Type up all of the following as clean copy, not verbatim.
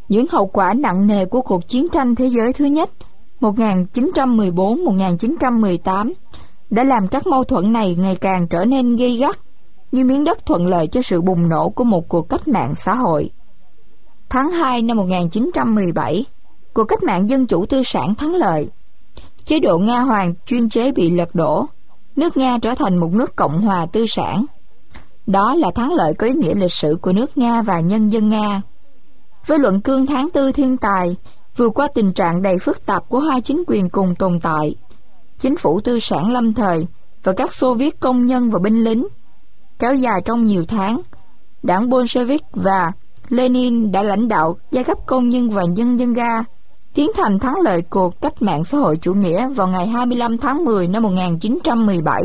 những hậu quả nặng nề của cuộc chiến tranh thế giới thứ nhất 1914-1918 đã làm các mâu thuẫn này ngày càng trở nên gay gắt, như miếng đất thuận lợi cho sự bùng nổ của một cuộc cách mạng xã hội. Tháng 2 năm 1917, cuộc cách mạng dân chủ tư sản thắng lợi. Chế độ Nga Hoàng chuyên chế bị lật đổ, nước Nga trở thành một nước cộng hòa tư sản. Đó là thắng lợi có ý nghĩa lịch sử của nước Nga và nhân dân Nga. Với luận cương tháng 4 thiên tài, vượt qua tình trạng đầy phức tạp của hai chính quyền cùng tồn tại, chính phủ tư sản lâm thời và các Xô Viết công nhân và binh lính, kéo dài trong nhiều tháng, đảng Bolshevik và Lenin đã lãnh đạo giai cấp công nhân và nhân dân Nga tiến hành thắng lợi cuộc cách mạng xã hội chủ nghĩa vào ngày 25 tháng 10 năm 1917.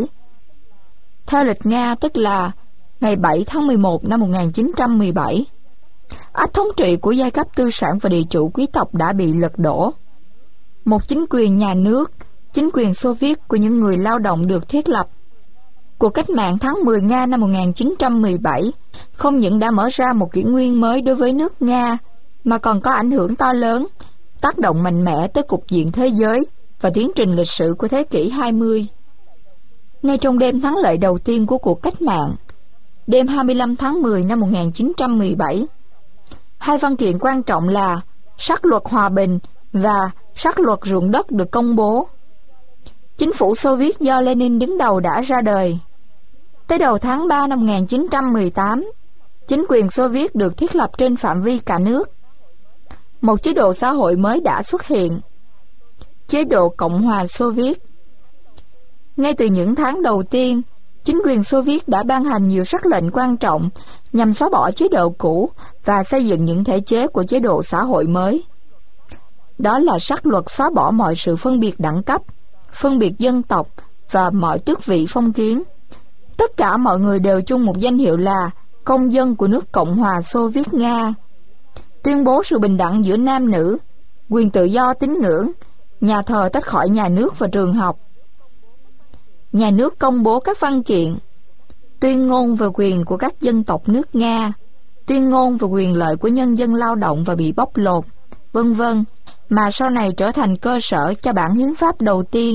Theo lịch Nga tức là ngày 7 tháng 11 năm 1917. Ách thống trị của giai cấp tư sản và địa chủ quý tộc đã bị lật đổ. Một chính quyền nhà nước, chính quyền Xô Viết của những người lao động được thiết lập. Cuộc cách mạng tháng 10 Nga năm 1917 không những đã mở ra một kỷ nguyên mới đối với nước Nga, mà còn có ảnh hưởng to lớn, tác động mạnh mẽ tới cục diện thế giới và tiến trình lịch sử của thế kỷ 20. Ngay trong đêm thắng lợi đầu tiên của cuộc cách mạng, đêm 25 tháng 10 năm 1917, hai văn kiện quan trọng là Sắc luật hòa bình và Sắc luật ruộng đất được công bố. Chính phủ Xô Viết do Lenin đứng đầu đã ra đời. Tới đầu tháng 3 năm 1918, chính quyền Xô Viết được thiết lập trên phạm vi cả nước. Một chế độ xã hội mới đã xuất hiện, chế độ Cộng hòa Xô Viết. Ngay từ những tháng đầu tiên, chính quyền Xô Viết đã ban hành nhiều sắc lệnh quan trọng nhằm xóa bỏ chế độ cũ và xây dựng những thể chế của chế độ xã hội mới. Đó là sắc luật xóa bỏ mọi sự phân biệt đẳng cấp, phân biệt dân tộc và mọi tước vị phong kiến. Tất cả mọi người đều chung một danh hiệu là công dân của nước Cộng hòa Xô Viết Nga. Tuyên bố sự bình đẳng giữa nam nữ, quyền tự do tín ngưỡng, nhà thờ tách khỏi nhà nước và trường học. Nhà nước công bố các văn kiện, tuyên ngôn về quyền của các dân tộc nước Nga, tuyên ngôn về quyền lợi của nhân dân lao động và bị bóc lột, vân vân, mà sau này trở thành cơ sở cho bản hiến pháp đầu tiên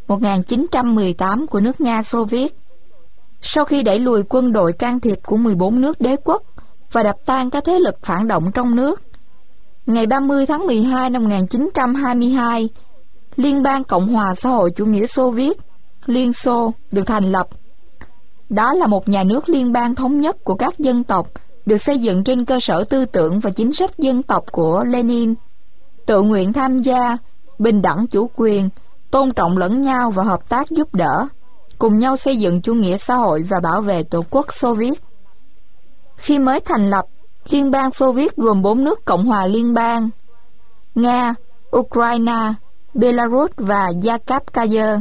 1918 của nước Nga Xô Viết. Sau khi đẩy lùi quân đội can thiệp của 14 nước đế quốc và đập tan các thế lực phản động trong nước, ngày 30 tháng 12 năm 1922, Liên bang Cộng hòa xã hội chủ nghĩa Xô Viết, Liên Xô, được thành lập. Đó là một nhà nước liên bang thống nhất của các dân tộc, được xây dựng trên cơ sở tư tưởng và chính sách dân tộc của Lenin, tự nguyện tham gia, bình đẳng chủ quyền, tôn trọng lẫn nhau và hợp tác giúp đỡ, cùng nhau xây dựng chủ nghĩa xã hội và bảo vệ Tổ quốc Xô Viết. Khi mới thành lập, Liên bang Xô Viết gồm 4 nước Cộng hòa liên bang: Nga, Ukraine, Belarus và Zakavkaya,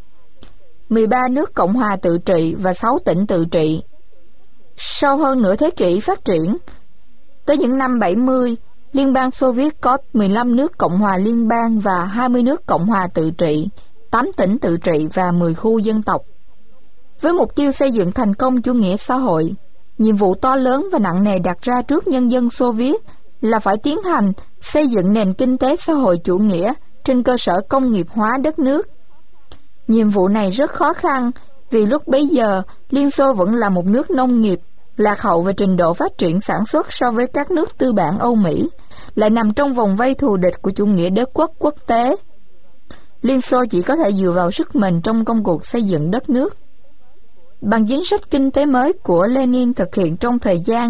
13 nước Cộng hòa tự trị và 6 tỉnh tự trị. Sau hơn nửa thế kỷ phát triển, tới những năm 70, Liên bang Xô Viết có 15 nước Cộng hòa liên bang và 20 nước Cộng hòa tự trị, 8 tỉnh tự trị và 10 khu dân tộc. Với mục tiêu xây dựng thành công chủ nghĩa xã hội, nhiệm vụ to lớn và nặng nề đặt ra trước nhân dân Xô Viết là phải tiến hành xây dựng nền kinh tế xã hội chủ nghĩa trên cơ sở công nghiệp hóa đất nước. Nhiệm vụ này rất khó khăn vì lúc bấy giờ Liên Xô vẫn là một nước nông nghiệp, lạc hậu về trình độ phát triển sản xuất so với các nước tư bản Âu Mỹ, lại nằm trong vòng vây thù địch của chủ nghĩa đế quốc quốc tế. Liên Xô chỉ có thể dựa vào sức mình trong công cuộc xây dựng đất nước. Bằng chính sách kinh tế mới của Lenin thực hiện trong thời gian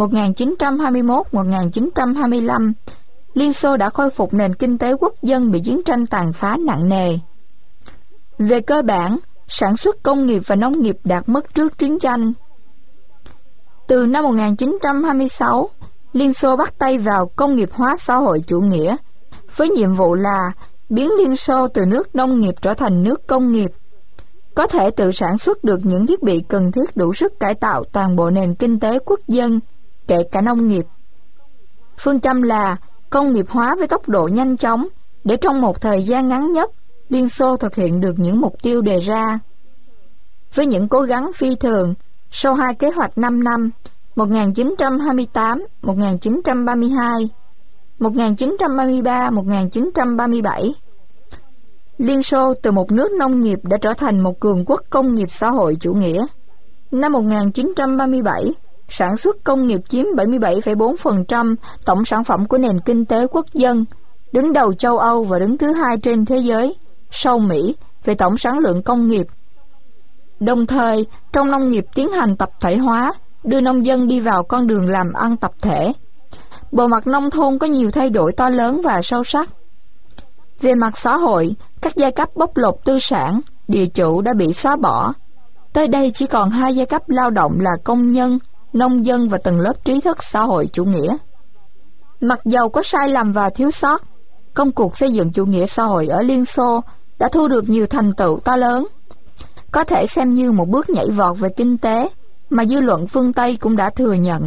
1921-1925, Liên Xô đã khôi phục nền kinh tế quốc dân bị chiến tranh tàn phá nặng nề. Về cơ bản, sản xuất công nghiệp và nông nghiệp đạt mức trước chiến tranh. Từ năm 1926, Liên Xô bắt tay vào công nghiệp hóa xã hội chủ nghĩa, với nhiệm vụ là biến Liên Xô từ nước nông nghiệp trở thành nước công nghiệp, có thể tự sản xuất được những thiết bị cần thiết đủ sức cải tạo toàn bộ nền kinh tế quốc dân, kể cả nông nghiệp. Phương châm là công nghiệp hóa với tốc độ nhanh chóng, để trong một thời gian ngắn nhất, Liên Xô thực hiện được những mục tiêu đề ra. Với những cố gắng phi thường, sau 2 kế hoạch 5 năm, 1928-1932, 1933-1937. Liên Xô từ một nước nông nghiệp đã trở thành một cường quốc công nghiệp xã hội chủ nghĩa. Năm 1937, sản xuất công nghiệp chiếm 77,4% tổng sản phẩm của nền kinh tế quốc dân, đứng đầu châu Âu và đứng thứ hai trên thế giới, sau Mỹ, về tổng sản lượng công nghiệp. Đồng thời, trong nông nghiệp tiến hành tập thể hóa, đưa nông dân đi vào con đường làm ăn tập thể. Bộ mặt nông thôn có nhiều thay đổi to lớn và sâu sắc. Về mặt xã hội, các giai cấp bóc lột tư sản, địa chủ đã bị xóa bỏ. Tới đây chỉ còn hai giai cấp lao động là công nhân, nông dân và tầng lớp trí thức xã hội chủ nghĩa. Mặc dầu có sai lầm và thiếu sót, công cuộc xây dựng chủ nghĩa xã hội ở Liên Xô đã thu được nhiều thành tựu to lớn, có thể xem như một bước nhảy vọt về kinh tế mà dư luận phương Tây cũng đã thừa nhận.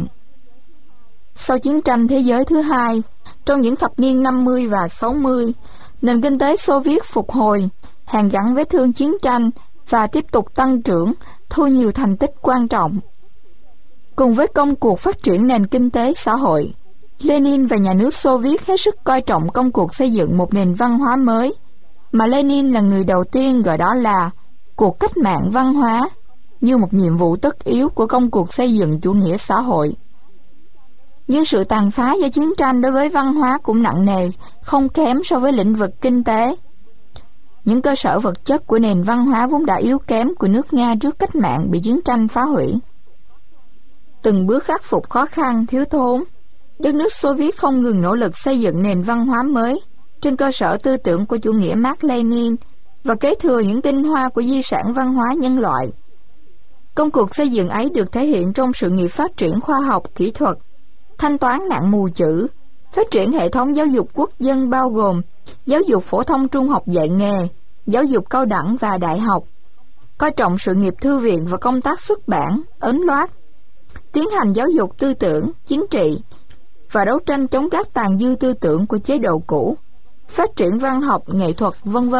Sau chiến tranh thế giới thứ hai, trong những thập niên 50 và 60, nền kinh tế Xô Viết phục hồi, hàn gắn vết thương chiến tranh và tiếp tục tăng trưởng, thu nhiều thành tích quan trọng. Cùng với công cuộc phát triển nền kinh tế xã hội, Lenin và nhà nước Xô Viết hết sức coi trọng công cuộc xây dựng một nền văn hóa mới, mà Lenin là người đầu tiên gọi đó là cuộc cách mạng văn hóa, như một nhiệm vụ tất yếu của công cuộc xây dựng chủ nghĩa xã hội. Nhưng sự tàn phá do chiến tranh đối với văn hóa cũng nặng nề, không kém so với lĩnh vực kinh tế. Những cơ sở vật chất của nền văn hóa vốn đã yếu kém của nước Nga trước cách mạng bị chiến tranh phá hủy. Từng bước khắc phục khó khăn, thiếu thốn, đất nước Xô Viết không ngừng nỗ lực xây dựng nền văn hóa mới trên cơ sở tư tưởng của chủ nghĩa Mác Lênin và kế thừa những tinh hoa của di sản văn hóa nhân loại. Công cuộc xây dựng ấy được thể hiện trong sự nghiệp phát triển khoa học, kỹ thuật, thanh toán nạn mù chữ, phát triển hệ thống giáo dục quốc dân bao gồm giáo dục phổ thông trung học dạy nghề, giáo dục cao đẳng và đại học, coi trọng sự nghiệp thư viện và công tác xuất bản, ấn loát, tiến hành giáo dục tư tưởng, chính trị và đấu tranh chống các tàn dư tư tưởng của chế độ cũ, phát triển văn học, nghệ thuật, v.v.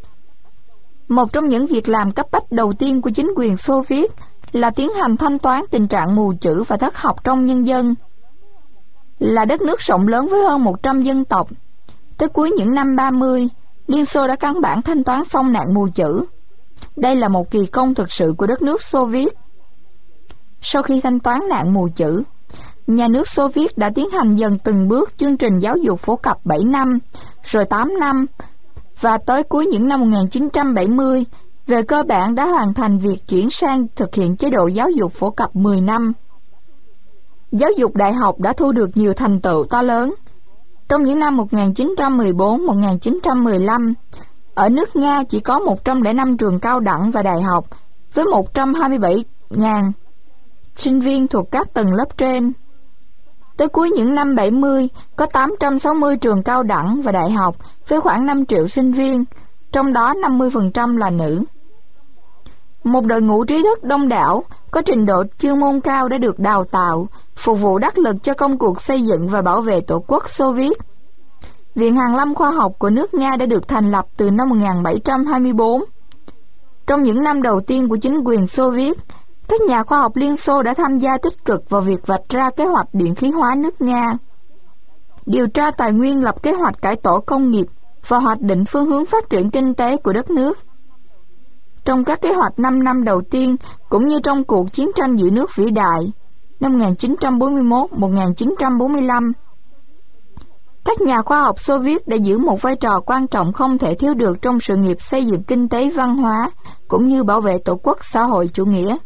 Một trong những việc làm cấp bách đầu tiên của chính quyền Xô Viết là tiến hành thanh toán tình trạng mù chữ và thất học trong nhân dân. Là đất nước rộng lớn với hơn 100 dân tộc, tới cuối những năm 30, Liên Xô đã căn bản thanh toán xong nạn mù chữ. Đây là một kỳ công thực sự của đất nước Xô Viết. Sau khi thanh toán nạn mù chữ, nhà nước Xô Viết đã tiến hành dần từng bước chương trình giáo dục phổ cập 7 năm, rồi 8 năm, và tới cuối những năm 1970, về cơ bản đã hoàn thành việc chuyển sang thực hiện chế độ giáo dục phổ cập 10 năm. Giáo dục đại học đã thu được nhiều thành tựu to lớn. Trong những năm 1914-1915, ở nước Nga chỉ có 105 trường cao đẳng và đại học, với 127.000 sinh viên thuộc các tầng lớp trên. Tới cuối những năm 70, có 860 trường cao đẳng và đại học với khoảng 5 triệu sinh viên, trong đó 50% là nữ. Một đội ngũ trí thức đông đảo, có trình độ chuyên môn cao đã được đào tạo, phục vụ đắc lực cho công cuộc xây dựng và bảo vệ Tổ quốc Xô Viết. Viện Hàn lâm Khoa học của nước Nga đã được thành lập từ năm 1724. Trong những năm đầu tiên của chính quyền Xô Viết, các nhà khoa học Liên Xô đã tham gia tích cực vào việc vạch ra kế hoạch điện khí hóa nước Nga, điều tra tài nguyên, lập kế hoạch cải tổ công nghiệp và hoạch định phương hướng phát triển kinh tế của đất nước. Trong các kế hoạch 5 năm đầu tiên, cũng như trong cuộc chiến tranh giữ nước vĩ đại năm 1941-1945, các nhà khoa học Xô Viết đã giữ một vai trò quan trọng không thể thiếu được trong sự nghiệp xây dựng kinh tế văn hóa, cũng như bảo vệ Tổ quốc xã hội chủ nghĩa.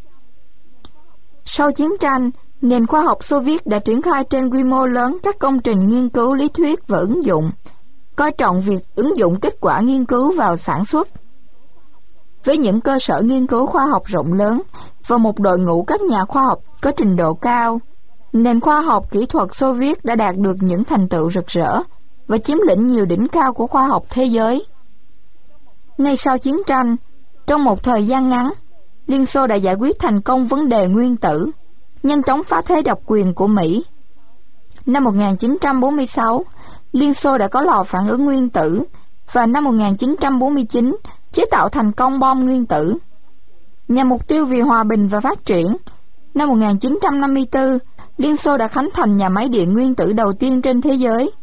Sau chiến tranh, nền khoa học Xô Viết đã triển khai trên quy mô lớn các công trình nghiên cứu lý thuyết và ứng dụng, coi trọng việc ứng dụng kết quả nghiên cứu vào sản xuất. Với những cơ sở nghiên cứu khoa học rộng lớn và một đội ngũ các nhà khoa học có trình độ cao, nền khoa học kỹ thuật Xô Viết đã đạt được những thành tựu rực rỡ và chiếm lĩnh nhiều đỉnh cao của khoa học thế giới. Ngay sau chiến tranh, trong một thời gian ngắn, Liên Xô đã giải quyết thành công vấn đề nguyên tử, nhanh chóng phá thế độc quyền của Mỹ. Năm 1946, Liên Xô đã có lò phản ứng nguyên tử, và năm 1949 chế tạo thành công bom nguyên tử. Nhằm mục tiêu vì hòa bình và phát triển, năm 1954, Liên Xô đã khánh thành nhà máy điện nguyên tử đầu tiên trên thế giới.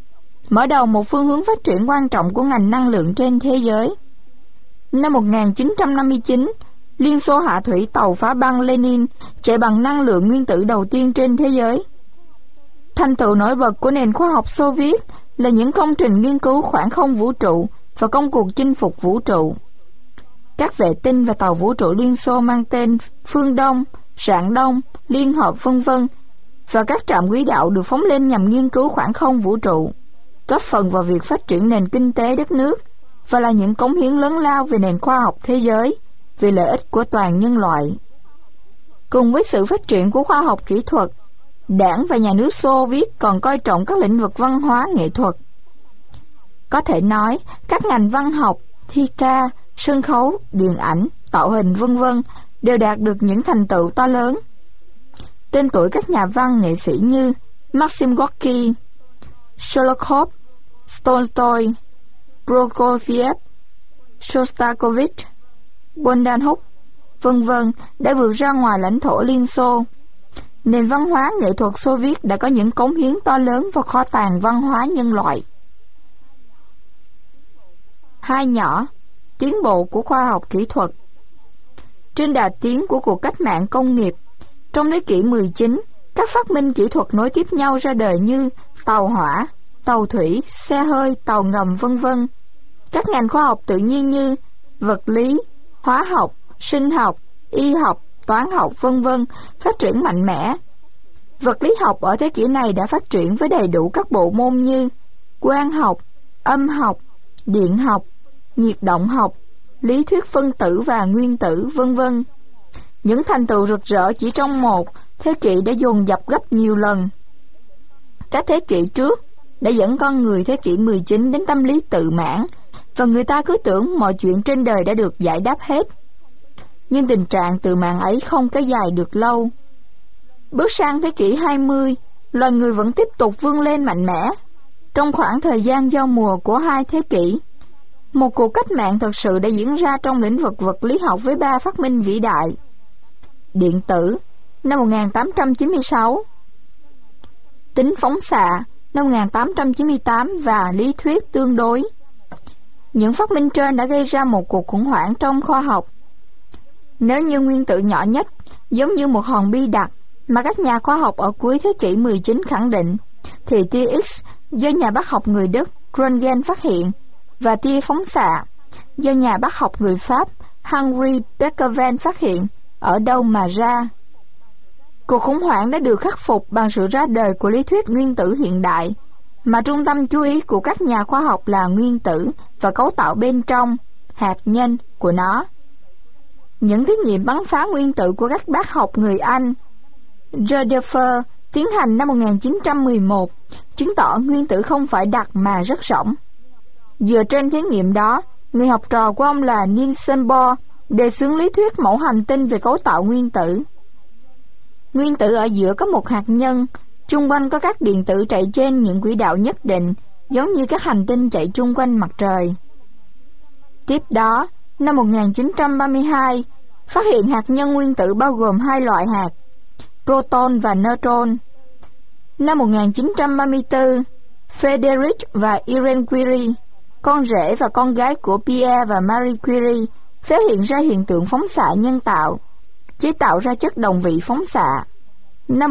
mở đầu một phương hướng phát triển quan trọng của ngành năng lượng trên thế giới. Năm 1959, Liên Xô hạ thủy tàu phá băng Lenin chạy bằng năng lượng nguyên tử đầu tiên trên thế giới. Thành tựu nổi bật của nền khoa học Xô Viết là những công trình nghiên cứu khoảng không vũ trụ và công cuộc chinh phục vũ trụ. Các vệ tinh và tàu vũ trụ Liên Xô mang tên Phương Đông, Rạng Đông, Liên Hợp v.v. và các trạm quỹ đạo được phóng lên nhằm nghiên cứu khoảng không vũ trụ, góp phần vào việc phát triển nền kinh tế đất nước và là những cống hiến lớn lao về nền khoa học thế giới, vì lợi ích của toàn nhân loại. Cùng với sự phát triển của khoa học kỹ thuật, Đảng và nhà nước Xô Viết còn coi trọng các lĩnh vực văn hóa nghệ thuật. Có thể nói, các ngành văn học, thi ca, sân khấu, điện ảnh, tạo hình v.v. đều đạt được những thành tựu to lớn. Tên tuổi các nhà văn nghệ sĩ như Maxim Gorky, Solokhov, Tolstoy, Prokofiev, Shostakovich, Bogdanov, v.v. đã vượt ra ngoài lãnh thổ Liên Xô. Nền văn hóa nghệ thuật Xô Viết đã có những cống hiến to lớn vào kho tàng văn hóa nhân loại. Hai nhỏ, tiến bộ của khoa học kỹ thuật. Trên đà tiến của cuộc cách mạng công nghiệp, trong thế kỷ 19, các phát minh kỹ thuật nối tiếp nhau ra đời như tàu hỏa, tàu thủy, xe hơi, tàu ngầm v.v. Các ngành khoa học tự nhiên như vật lý, hóa học, sinh học, y học, toán học v.v. phát triển mạnh mẽ. Vật lý học ở thế kỷ này đã phát triển với đầy đủ các bộ môn như quang học, âm học, điện học, nhiệt động học, lý thuyết phân tử và nguyên tử v.v. Những thành tựu rực rỡ chỉ trong một thế kỷ đã dồn dập gấp nhiều lần. Các thế kỷ trước đã dẫn con người thế kỷ 19 đến tâm lý tự mãn, và người ta cứ tưởng mọi chuyện trên đời đã được giải đáp hết. Nhưng tình trạng tự mãn ấy không kéo dài được lâu. Bước sang thế kỷ 20, loài người vẫn tiếp tục vươn lên mạnh mẽ. Trong khoảng thời gian giao mùa của hai thế kỷ, một cuộc cách mạng thật sự đã diễn ra trong lĩnh vực vật lý học với 3 phát minh vĩ đại. Điện tử năm 1896, tính phóng xạ năm 1898 và lý thuyết tương đối. Những phát minh trên đã gây ra một cuộc khủng hoảng trong khoa học. Nếu như nguyên tử nhỏ nhất, giống như một hòn bi đặc mà các nhà khoa học ở cuối thế kỷ 19 khẳng định, thì tia X do nhà bác học người Đức Röntgen phát hiện, và tia phóng xạ do nhà bác học người Pháp Henri Becquerel phát hiện, ở đâu mà ra. Cuộc khủng hoảng đã được khắc phục bằng sự ra đời của lý thuyết nguyên tử hiện đại, mà trung tâm chú ý của các nhà khoa học là nguyên tử và cấu tạo bên trong, hạt nhân của nó. Những thí nghiệm bắn phá nguyên tử của các bác học người Anh Rutherford tiến hành năm 1911 chứng tỏ nguyên tử không phải đặc mà rất rỗng. Dựa trên thí nghiệm đó, người học trò của ông là Niels Bohr đề xướng lý thuyết mẫu hành tinh về cấu tạo nguyên tử. Nguyên tử ở giữa có một hạt nhân, chung quanh có các điện tử chạy trên những quỹ đạo nhất định, giống như các hành tinh chạy chung quanh mặt trời. Tiếp đó, năm 1932, phát hiện hạt nhân nguyên tử bao gồm 2 loại hạt, proton và neutron. Năm 1934, Frederick và Irene Curie, con rể và con gái của Pierre và Marie Curie, phát hiện ra hiện tượng phóng xạ nhân tạo, chế tạo ra chất đồng vị phóng xạ. Năm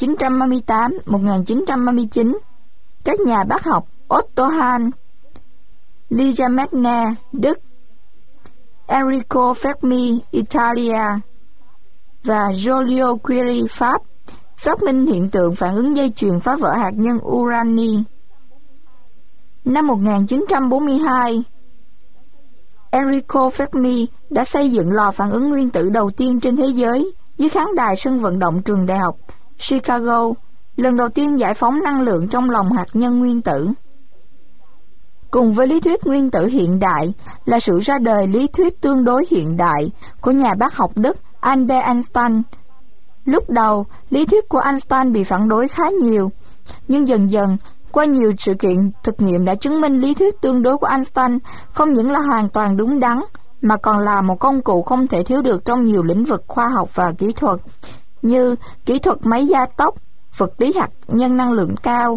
1938-1939, các nhà bác học Otto Hahn, Lisa Meitner, Đức, Enrico Fermi, Italia và Joliot Curie, Pháp, phát minh hiện tượng phản ứng dây chuyền phá vỡ hạt nhân urani. Năm 1942, Enrico Fermi đã xây dựng lò phản ứng nguyên tử đầu tiên trên thế giới dưới khán đài sân vận động trường đại học Chicago, lần đầu tiên giải phóng năng lượng trong lòng hạt nhân nguyên tử. Cùng với lý thuyết nguyên tử hiện đại là sự ra đời lý thuyết tương đối hiện đại của nhà bác học Đức Albert Einstein. Lúc đầu, lý thuyết của Einstein bị phản đối khá nhiều, nhưng dần dần, qua nhiều sự kiện thực nghiệm đã chứng minh lý thuyết tương đối của Einstein không những là hoàn toàn đúng đắn, mà còn là một công cụ không thể thiếu được trong nhiều lĩnh vực khoa học và kỹ thuật, như kỹ thuật máy gia tốc, vật lý hạt nhân năng lượng cao,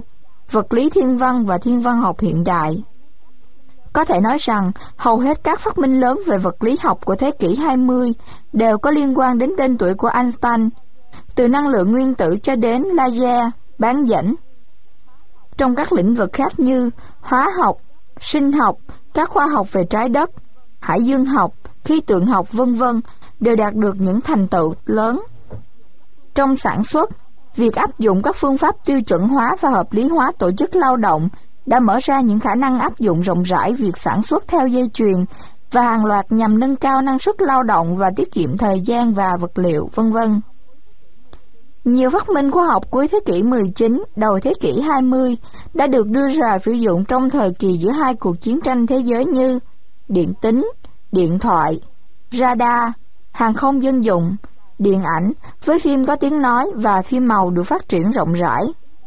vật lý thiên văn và thiên văn học hiện đại. Có thể nói rằng, hầu hết các phát minh lớn về vật lý học của thế kỷ 20 đều có liên quan đến tên tuổi của Einstein, từ năng lượng nguyên tử cho đến laser, bán dẫn. Trong các lĩnh vực khác như hóa học, sinh học, các khoa học về trái đất, hải dương học, khí tượng học v.v. đều đạt được những thành tựu lớn. Trong sản xuất, việc áp dụng các phương pháp tiêu chuẩn hóa và hợp lý hóa tổ chức lao động đã mở ra những khả năng áp dụng rộng rãi việc sản xuất theo dây chuyền và hàng loạt nhằm nâng cao năng suất lao động và tiết kiệm thời gian và vật liệu, v.v. Nhiều phát minh khoa học cuối thế kỷ 19, đầu thế kỷ 20 đã được đưa ra sử dụng trong thời kỳ giữa hai cuộc chiến tranh thế giới như điện tính, điện thoại, radar, hàng không dân dụng, điện ảnh với phim có tiếng nói và phim màu được phát triển rộng rãi.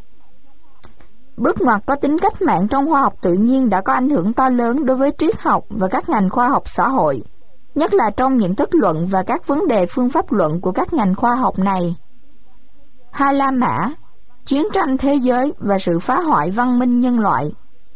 Bước ngoặt có tính cách mạng trong khoa học tự nhiên đã có ảnh hưởng to lớn đối với triết học và các ngành khoa học xã hội, nhất là trong những thức luận và các vấn đề phương pháp luận của các ngành khoa học này. Hai La Mã, chiến tranh thế giới và sự phá hoại văn minh nhân loại.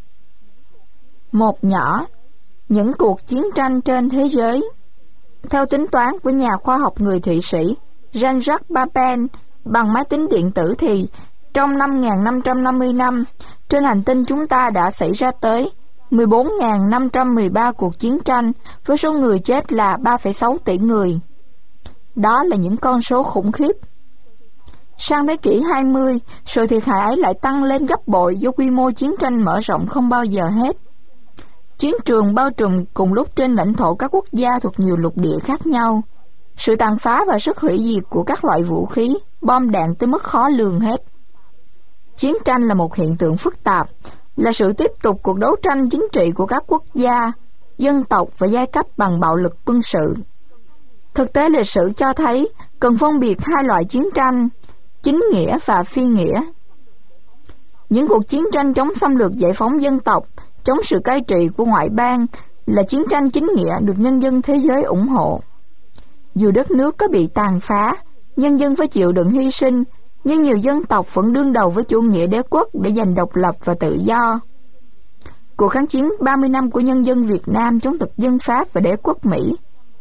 Một nhỏ, những cuộc chiến tranh trên thế giới. Theo tính toán của nhà khoa học người Thụy Sĩ Jean-Jacques Papin, bằng máy tính điện tử thì trong 5.550 năm, trên hành tinh chúng ta đã xảy ra tới 14.513 cuộc chiến tranh với số người chết là 3,6 tỷ người. Đó là những con số khủng khiếp. Sang thế kỷ 20, sự thiệt hại ấy lại tăng lên gấp bội do quy mô chiến tranh mở rộng không bao giờ hết. Chiến trường bao trùm cùng lúc trên lãnh thổ các quốc gia thuộc nhiều lục địa khác nhau. Sự tàn phá và sức hủy diệt của các loại vũ khí, bom đạn tới mức khó lường hết. Chiến tranh là một hiện tượng phức tạp, là sự tiếp tục cuộc đấu tranh chính trị của các quốc gia, dân tộc và giai cấp bằng bạo lực quân sự. Thực tế lịch sử cho thấy cần phân biệt hai loại chiến tranh, chính nghĩa và phi nghĩa. Những cuộc chiến tranh chống xâm lược giải phóng dân tộc, chống sự cai trị của ngoại bang là chiến tranh chính nghĩa được nhân dân thế giới ủng hộ. Dù đất nước có bị tàn phá, nhân dân phải chịu đựng hy sinh, nhưng nhiều dân tộc vẫn đương đầu với chủ nghĩa đế quốc để giành độc lập và tự do. Cuộc kháng chiến 30 năm của nhân dân Việt Nam chống thực dân Pháp và đế quốc Mỹ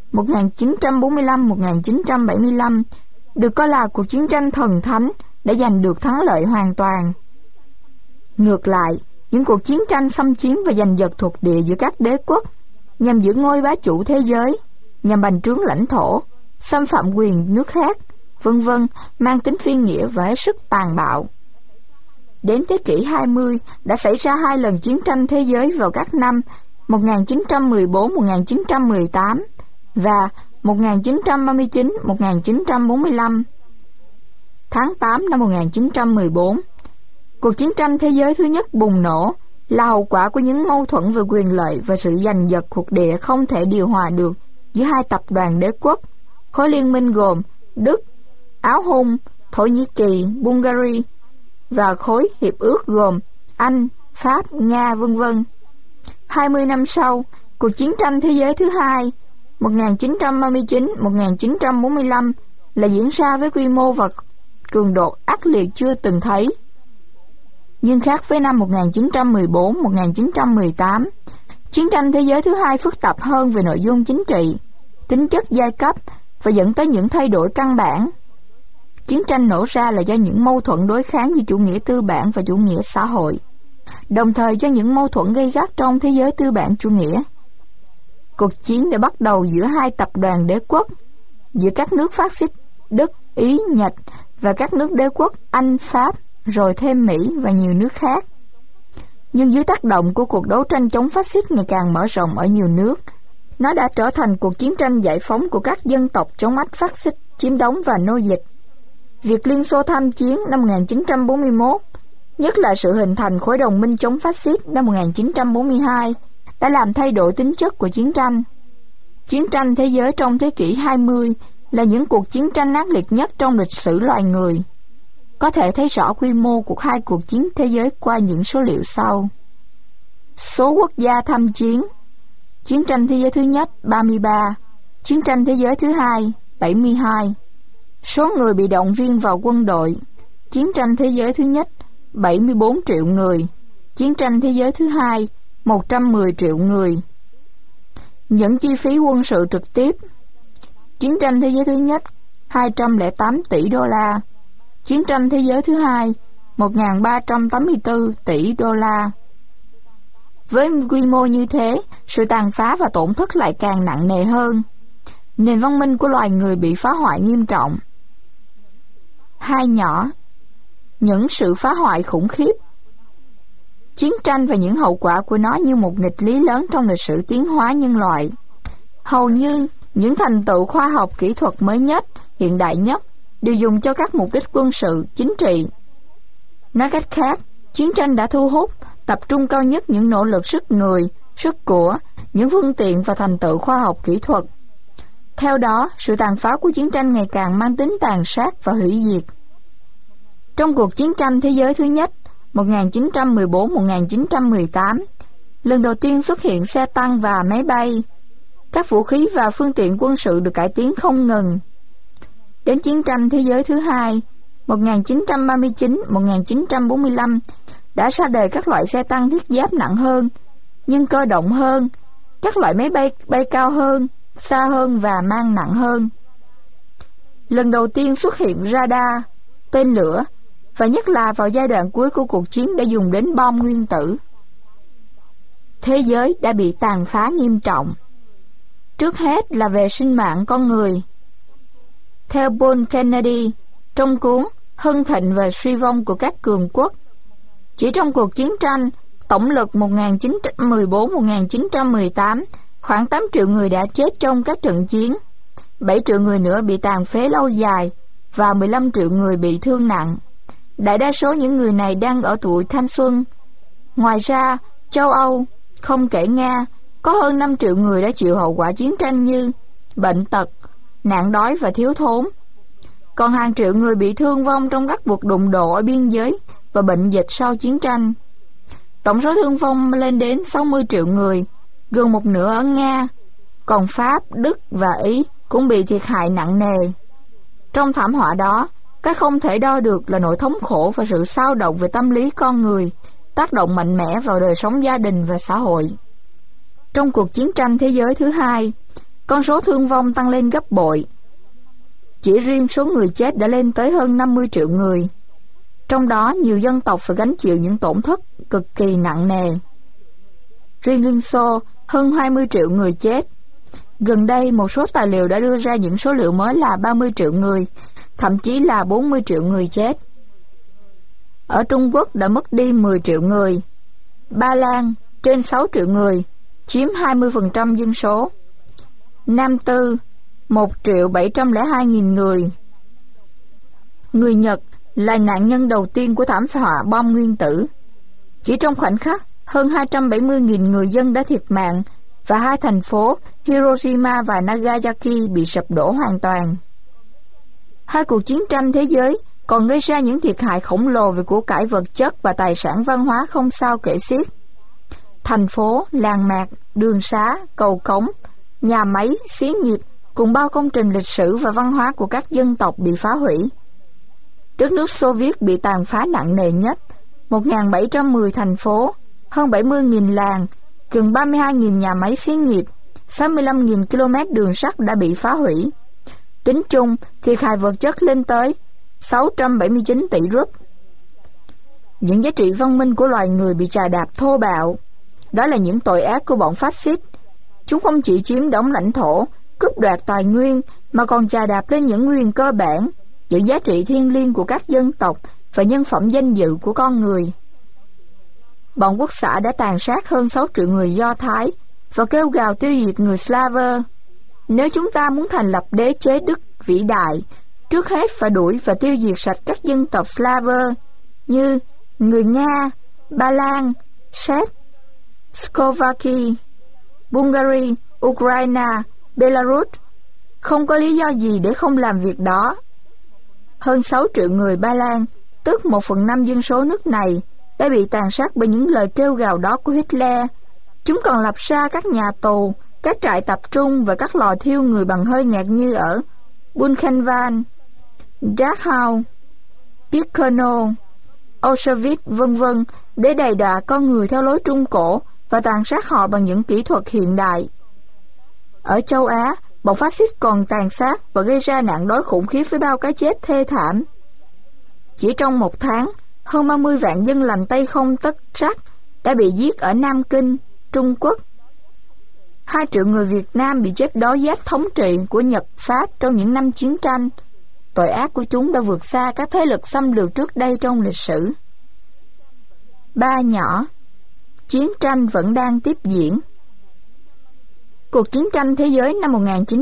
1945-1975 được coi là cuộc chiến tranh thần thánh để giành được thắng lợi hoàn toàn. Ngược lại, những cuộc chiến tranh xâm chiếm và giành giật thuộc địa giữa các đế quốc nhằm giữ ngôi bá chủ thế giới, nhằm bành trướng lãnh thổ, xâm phạm quyền nước khác, v.v. mang tính phi nghĩa và hết sức tàn bạo. Đến thế kỷ 20 đã xảy ra hai lần chiến tranh thế giới vào các năm 1914-1918 và 1939-1945. Tháng 8 năm 1914, cuộc chiến tranh thế giới thứ nhất bùng nổ là hậu quả của những mâu thuẫn về quyền lợi và sự giành giật thuộc địa không thể điều hòa được giữa hai tập đoàn đế quốc, khối liên minh gồm Đức, Áo Hung, Thổ Nhĩ Kỳ, Bulgaria và khối hiệp ước gồm Anh, Pháp, Nga, v.v. 20 năm sau, cuộc chiến tranh thế giới thứ hai 1939-1945 là diễn ra với quy mô và cường độ ác liệt chưa từng thấy. Nhưng khác với năm 1914-1918, chiến tranh thế giới thứ hai phức tạp hơn về nội dung chính trị, tính chất giai cấp và dẫn tới những thay đổi căn bản. Chiến tranh nổ ra là do những mâu thuẫn đối kháng giữa chủ nghĩa tư bản và chủ nghĩa xã hội, đồng thời do những mâu thuẫn gay gắt trong thế giới tư bản chủ nghĩa. Cuộc chiến đã bắt đầu giữa hai tập đoàn đế quốc, giữa các nước phát xít Đức, Ý, Nhật và các nước đế quốc Anh, Pháp, rồi thêm Mỹ và nhiều nước khác. Nhưng dưới tác động của cuộc đấu tranh chống phát xít ngày càng mở rộng ở nhiều nước, nó đã trở thành cuộc chiến tranh giải phóng của các dân tộc chống ách phát xít, chiếm đóng và nô dịch. Việc Liên Xô tham chiến năm 1941, nhất là sự hình thành khối đồng minh chống phát xít năm 1942, đã làm thay đổi tính chất của chiến tranh. Chiến tranh thế giới trong thế kỷ 20 là những cuộc chiến tranh ác liệt nhất trong lịch sử loài người. Có thể thấy rõ quy mô của hai cuộc chiến thế giới qua những số liệu sau. Số quốc gia tham chiến: chiến tranh thế giới thứ nhất 33, chiến tranh thế giới thứ hai 72. Số người bị động viên vào quân đội: chiến tranh thế giới thứ nhất 74 triệu người. Chiến tranh thế giới thứ hai, 110 triệu người. Những chi phí quân sự trực tiếp: chiến tranh thế giới thứ nhất, 208 tỷ đô la. Chiến tranh thế giới thứ hai, 1.384 tỷ đô la. Với quy mô như thế, sự tàn phá và tổn thất lại càng nặng nề hơn. Nền văn minh của loài người bị phá hoại nghiêm trọng. Hai nhỏ: những sự phá hoại khủng khiếp. Chiến tranh và những hậu quả của nó như một nghịch lý lớn trong lịch sử tiến hóa nhân loại. Hầu như những thành tựu khoa học kỹ thuật mới nhất, hiện đại nhất đều dùng cho các mục đích quân sự, chính trị. Nói cách khác, chiến tranh đã thu hút, tập trung cao nhất những nỗ lực sức người, sức của, những phương tiện và thành tựu khoa học kỹ thuật. Theo đó, sự tàn phá của chiến tranh ngày càng mang tính tàn sát và hủy diệt. Trong cuộc chiến tranh thế giới thứ nhất, 1914-1918, lần đầu tiên xuất hiện xe tăng và máy bay. Các vũ khí và phương tiện quân sự được cải tiến không ngừng. Đến chiến tranh thế giới thứ hai, 1939-1945, đã ra đời các loại xe tăng thiết giáp nặng hơn, nhưng cơ động hơn, các loại máy bay bay cao hơn, xa hơn và mang nặng hơn. Lần đầu tiên xuất hiện radar, tên lửa, và nhất là vào giai đoạn cuối của cuộc chiến đã dùng đến bom nguyên tử. Thế giới đã bị tàn phá nghiêm trọng. Trước hết là về sinh mạng con người. Theo Paul Kennedy, trong cuốn Hưng thịnh và suy vong của các cường quốc, chỉ trong cuộc chiến tranh, tổng lực 1914-1918, khoảng 8 triệu người đã chết trong các trận chiến, 7 triệu người nữa bị tàn phế lâu dài và 15 triệu người bị thương nặng. Đại đa số những người này đang ở tuổi thanh xuân. Ngoài ra, châu Âu, không kể Nga, có hơn 5 triệu người đã chịu hậu quả chiến tranh như bệnh tật, nạn đói và thiếu thốn. Còn hàng triệu người bị thương vong trong các cuộc đụng độ ở biên giới và bệnh dịch sau chiến tranh. Tổng số thương vong lên đến 60 triệu người, gần một nửa ở Nga. Còn Pháp, Đức và Ý cũng bị thiệt hại nặng nề. Trong thảm họa đó, cái không thể đo được là nỗi thống khổ và sự xao động về tâm lý con người, tác động mạnh mẽ vào đời sống gia đình và xã hội. Trong cuộc chiến tranh thế giới thứ hai, con số thương vong tăng lên gấp bội. Chỉ riêng số người chết đã lên tới hơn 50 triệu người. Trong đó, nhiều dân tộc phải gánh chịu những tổn thất cực kỳ nặng nề. Riêng Liên Xô, hơn 20 triệu người chết. Gần đây, một số tài liệu đã đưa ra những số liệu mới là 30 triệu người, thậm chí là 40 triệu người chết. Ở Trung Quốc đã mất đi 10 triệu người. Ba Lan, trên 6 triệu người, chiếm 20% dân số. Nam Tư, 1.702.000 người. Người Nhật là nạn nhân đầu tiên của thảm họa bom nguyên tử. Chỉ trong khoảnh khắc, hơn 270.000 người dân đã thiệt mạng và hai thành phố Hiroshima và Nagasaki bị sụp đổ hoàn toàn. Hai cuộc chiến tranh thế giới còn gây ra những thiệt hại khổng lồ về của cải vật chất và tài sản văn hóa không sao kể xiết. Thành phố, làng mạc, đường xá, cầu cống, nhà máy, xí nghiệp cùng bao công trình lịch sử và văn hóa của các dân tộc bị phá hủy. Đất nước Xô Viết bị tàn phá nặng nề nhất, 1.710 thành phố, hơn 70.000 làng, gần 32.000 nhà máy xí nghiệp, 65.000 km đường sắt đã bị phá hủy. Tính chung, thiệt hại vật chất lên tới 679 tỷ rúp. Những giá trị văn minh của loài người bị chà đạp thô bạo. Đó là những tội ác của bọn phát xít. Chúng không chỉ chiếm đóng lãnh thổ, cướp đoạt tài nguyên, mà còn chà đạp lên những quyền cơ bản, những giá trị thiêng liêng của các dân tộc và nhân phẩm danh dự của con người. Bọn quốc xã đã tàn sát hơn 6 triệu người Do Thái và kêu gào tiêu diệt người Slaver. Nếu chúng ta muốn thành lập đế chế Đức vĩ đại, trước hết phải đuổi và tiêu diệt sạch các dân tộc Slaver như người Nga, Ba Lan, Séc, Slovakia, Bulgaria, Ukraine, Belarus. Không có lý do gì để không làm việc đó. Hơn 6 triệu người Ba Lan, tức 1/5 dân số nước này, đã bị tàn sát bởi những lời kêu gào đó của Hitler. Chúng còn lập ra các nhà tù, các trại tập trung và các lò thiêu người bằng hơi ngạt như ở Buchenwald, Dachau, Birkenau, Auschwitz v.v. để đày đọa con người theo lối Trung Cổ và tàn sát họ bằng những kỹ thuật hiện đại. Ở châu Á, bọn phát xít còn tàn sát và gây ra nạn đói khủng khiếp với bao cái chết thê thảm. Chỉ trong một tháng, hơn 30 vạn dân lành tay không tất sắt đã bị giết ở Nam Kinh, Trung Quốc. 2 triệu người Việt Nam bị chết đói rét thống trị của Nhật Pháp trong những năm chiến tranh. Tội ác của chúng đã vượt xa các thế lực xâm lược trước đây trong lịch sử. 3 nhỏ. Chiến tranh vẫn đang tiếp diễn. Cuộc chiến tranh thế giới năm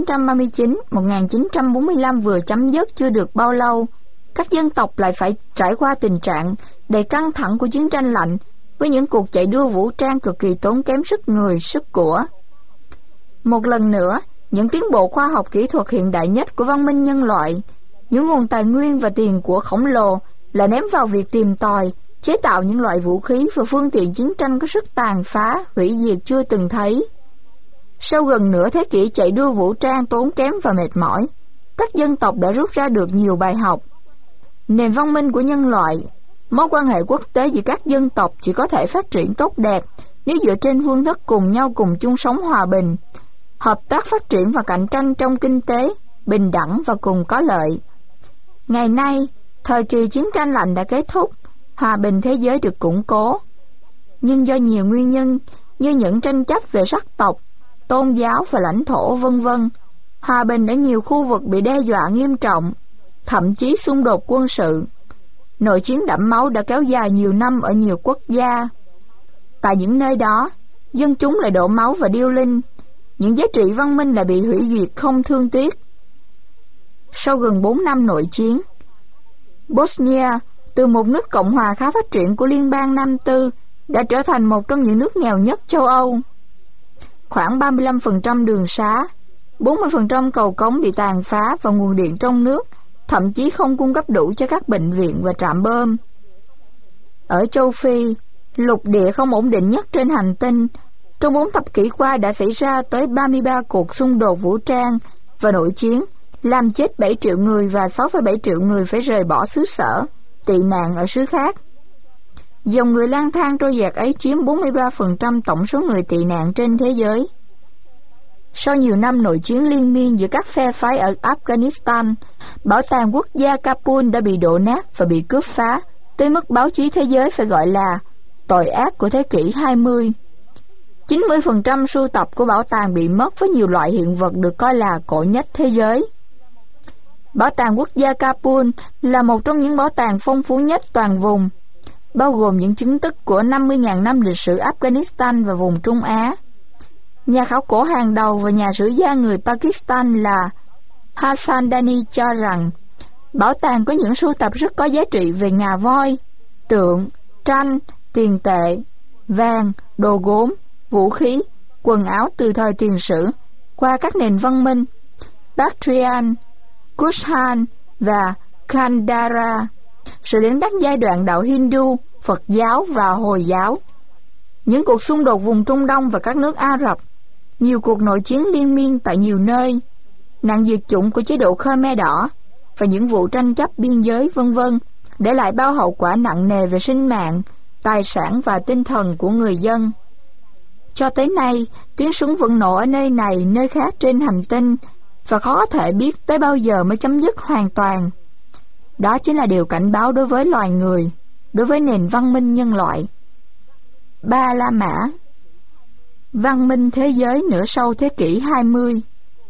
1939-1945 vừa chấm dứt chưa được bao lâu, các dân tộc lại phải trải qua tình trạng đầy căng thẳng của chiến tranh lạnh với những cuộc chạy đua vũ trang cực kỳ tốn kém sức người, sức của. Một lần nữa, những tiến bộ khoa học kỹ thuật hiện đại nhất của văn minh nhân loại, những nguồn tài nguyên và tiền của khổng lồ là ném vào việc tìm tòi, chế tạo những loại vũ khí và phương tiện chiến tranh có sức tàn phá, hủy diệt chưa từng thấy. Sau gần nửa thế kỷ chạy đua vũ trang tốn kém và mệt mỏi, các dân tộc đã rút ra được nhiều bài học. Nền văn minh của nhân loại, mối quan hệ quốc tế giữa các dân tộc chỉ có thể phát triển tốt đẹp nếu dựa trên phương thức cùng nhau cùng chung sống hòa bình, hợp tác phát triển và cạnh tranh trong kinh tế, bình đẳng và cùng có lợi. Ngày nay, thời kỳ chiến tranh lạnh đã kết thúc, hòa bình thế giới được củng cố. Nhưng do nhiều nguyên nhân như những tranh chấp về sắc tộc, tôn giáo và lãnh thổ v.v., hòa bình ở nhiều khu vực bị đe dọa nghiêm trọng, thậm chí xung đột quân sự. Nội chiến đẫm máu đã kéo dài nhiều năm ở nhiều quốc gia. Tại những nơi đó, dân chúng lại đổ máu và điêu linh, những giá trị văn minh lại bị hủy diệt không thương tiếc. Sau gần 4 năm nội chiến, Bosnia, từ một nước cộng hòa khá phát triển của Liên bang Nam Tư, đã trở thành một trong những nước nghèo nhất châu Âu. Khoảng 35% đường xá, 40% cầu cống bị tàn phá và nguồn điện trong nước thậm chí không cung cấp đủ cho các bệnh viện và trạm bơm. Ở châu Phi, lục địa không ổn định nhất trên hành tinh, trong 4 thập kỷ qua đã xảy ra tới 33 cuộc xung đột vũ trang và nội chiến, làm chết 7 triệu người và 6,7 triệu người phải rời bỏ xứ sở, tị nạn ở xứ khác. Dòng người lang thang trôi dạt ấy chiếm 43% tổng số người tị nạn trên thế giới. Sau nhiều năm nội chiến liên miên giữa các phe phái ở Afghanistan, bảo tàng quốc gia Kabul đã bị đổ nát và bị cướp phá, tới mức báo chí thế giới phải gọi là tội ác của thế kỷ 20. 90% sưu tập của bảo tàng bị mất với nhiều loại hiện vật được coi là cổ nhất thế giới. Bảo tàng quốc gia Kabul là một trong những bảo tàng phong phú nhất toàn vùng, bao gồm những chứng tích của 50.000 năm lịch sử Afghanistan và vùng Trung Á. Nhà khảo cổ hàng đầu và nhà sử gia người Pakistan là Hassan Dani cho rằng bảo tàng có những sưu tập rất có giá trị về ngà voi, tượng, tranh, tiền tệ, vàng, đồ gốm, vũ khí, quần áo từ thời tiền sử qua các nền văn minh Bactrian, Kushan và Kandara, rồi đến các giai đoạn đạo Hindu, Phật giáo và Hồi giáo. Những cuộc xung đột vùng Trung Đông và các nước Ả Rập, nhiều cuộc nội chiến liên miên tại nhiều nơi, nạn diệt chủng của chế độ Khmer Đỏ và những vụ tranh chấp biên giới v.v. để lại bao hậu quả nặng nề về sinh mạng, tài sản và tinh thần của người dân. Cho tới nay, tiếng súng vẫn nổ ở nơi này, nơi khác trên hành tinh, và khó có thể biết tới bao giờ mới chấm dứt hoàn toàn. Đó chính là điều cảnh báo đối với loài người, đối với nền văn minh nhân loại. Ba La Mã. Văn minh thế giới nửa sau thế kỷ 20.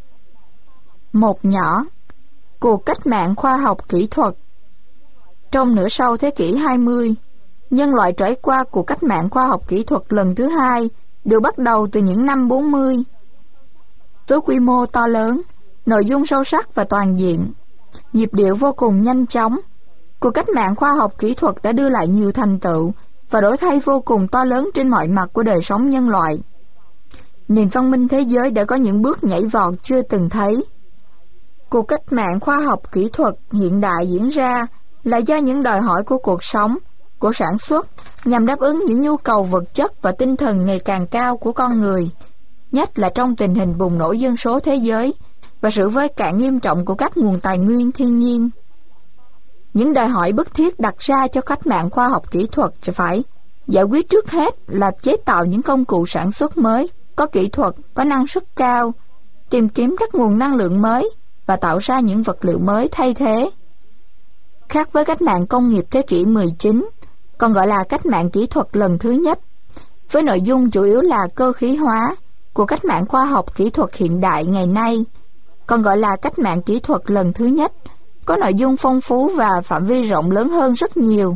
Một nhỏ. Cuộc cách mạng khoa học kỹ thuật. Trong nửa sau thế kỷ 20, nhân loại trải qua cuộc cách mạng khoa học kỹ thuật lần thứ hai, được bắt đầu từ những năm 40. Với quy mô to lớn, nội dung sâu sắc và toàn diện, nhịp điệu vô cùng nhanh chóng, cuộc cách mạng khoa học kỹ thuật đã đưa lại nhiều thành tựu và đổi thay vô cùng to lớn trên mọi mặt của đời sống nhân loại. Nền văn minh thế giới đã có những bước nhảy vọt chưa từng thấy. Cuộc cách mạng khoa học kỹ thuật hiện đại diễn ra là do những đòi hỏi của cuộc sống, của sản xuất, nhằm đáp ứng những nhu cầu vật chất và tinh thần ngày càng cao của con người, nhất là trong tình hình bùng nổ dân số thế giới và sự vơi cạn nghiêm trọng của các nguồn tài nguyên thiên nhiên. Những đòi hỏi bức thiết đặt ra cho cách mạng khoa học kỹ thuật phải giải quyết trước hết là chế tạo những công cụ sản xuất mới, có kỹ thuật, có năng suất cao, tìm kiếm các nguồn năng lượng mới và tạo ra những vật liệu mới thay thế. Khác với cách mạng công nghiệp thế kỷ 19, còn gọi là cách mạng kỹ thuật lần thứ nhất, với nội dung chủ yếu là cơ khí hóa, của cách mạng khoa học kỹ thuật hiện đại ngày nay, còn gọi là cách mạng kỹ thuật lần thứ nhất, có nội dung phong phú và phạm vi rộng lớn hơn rất nhiều.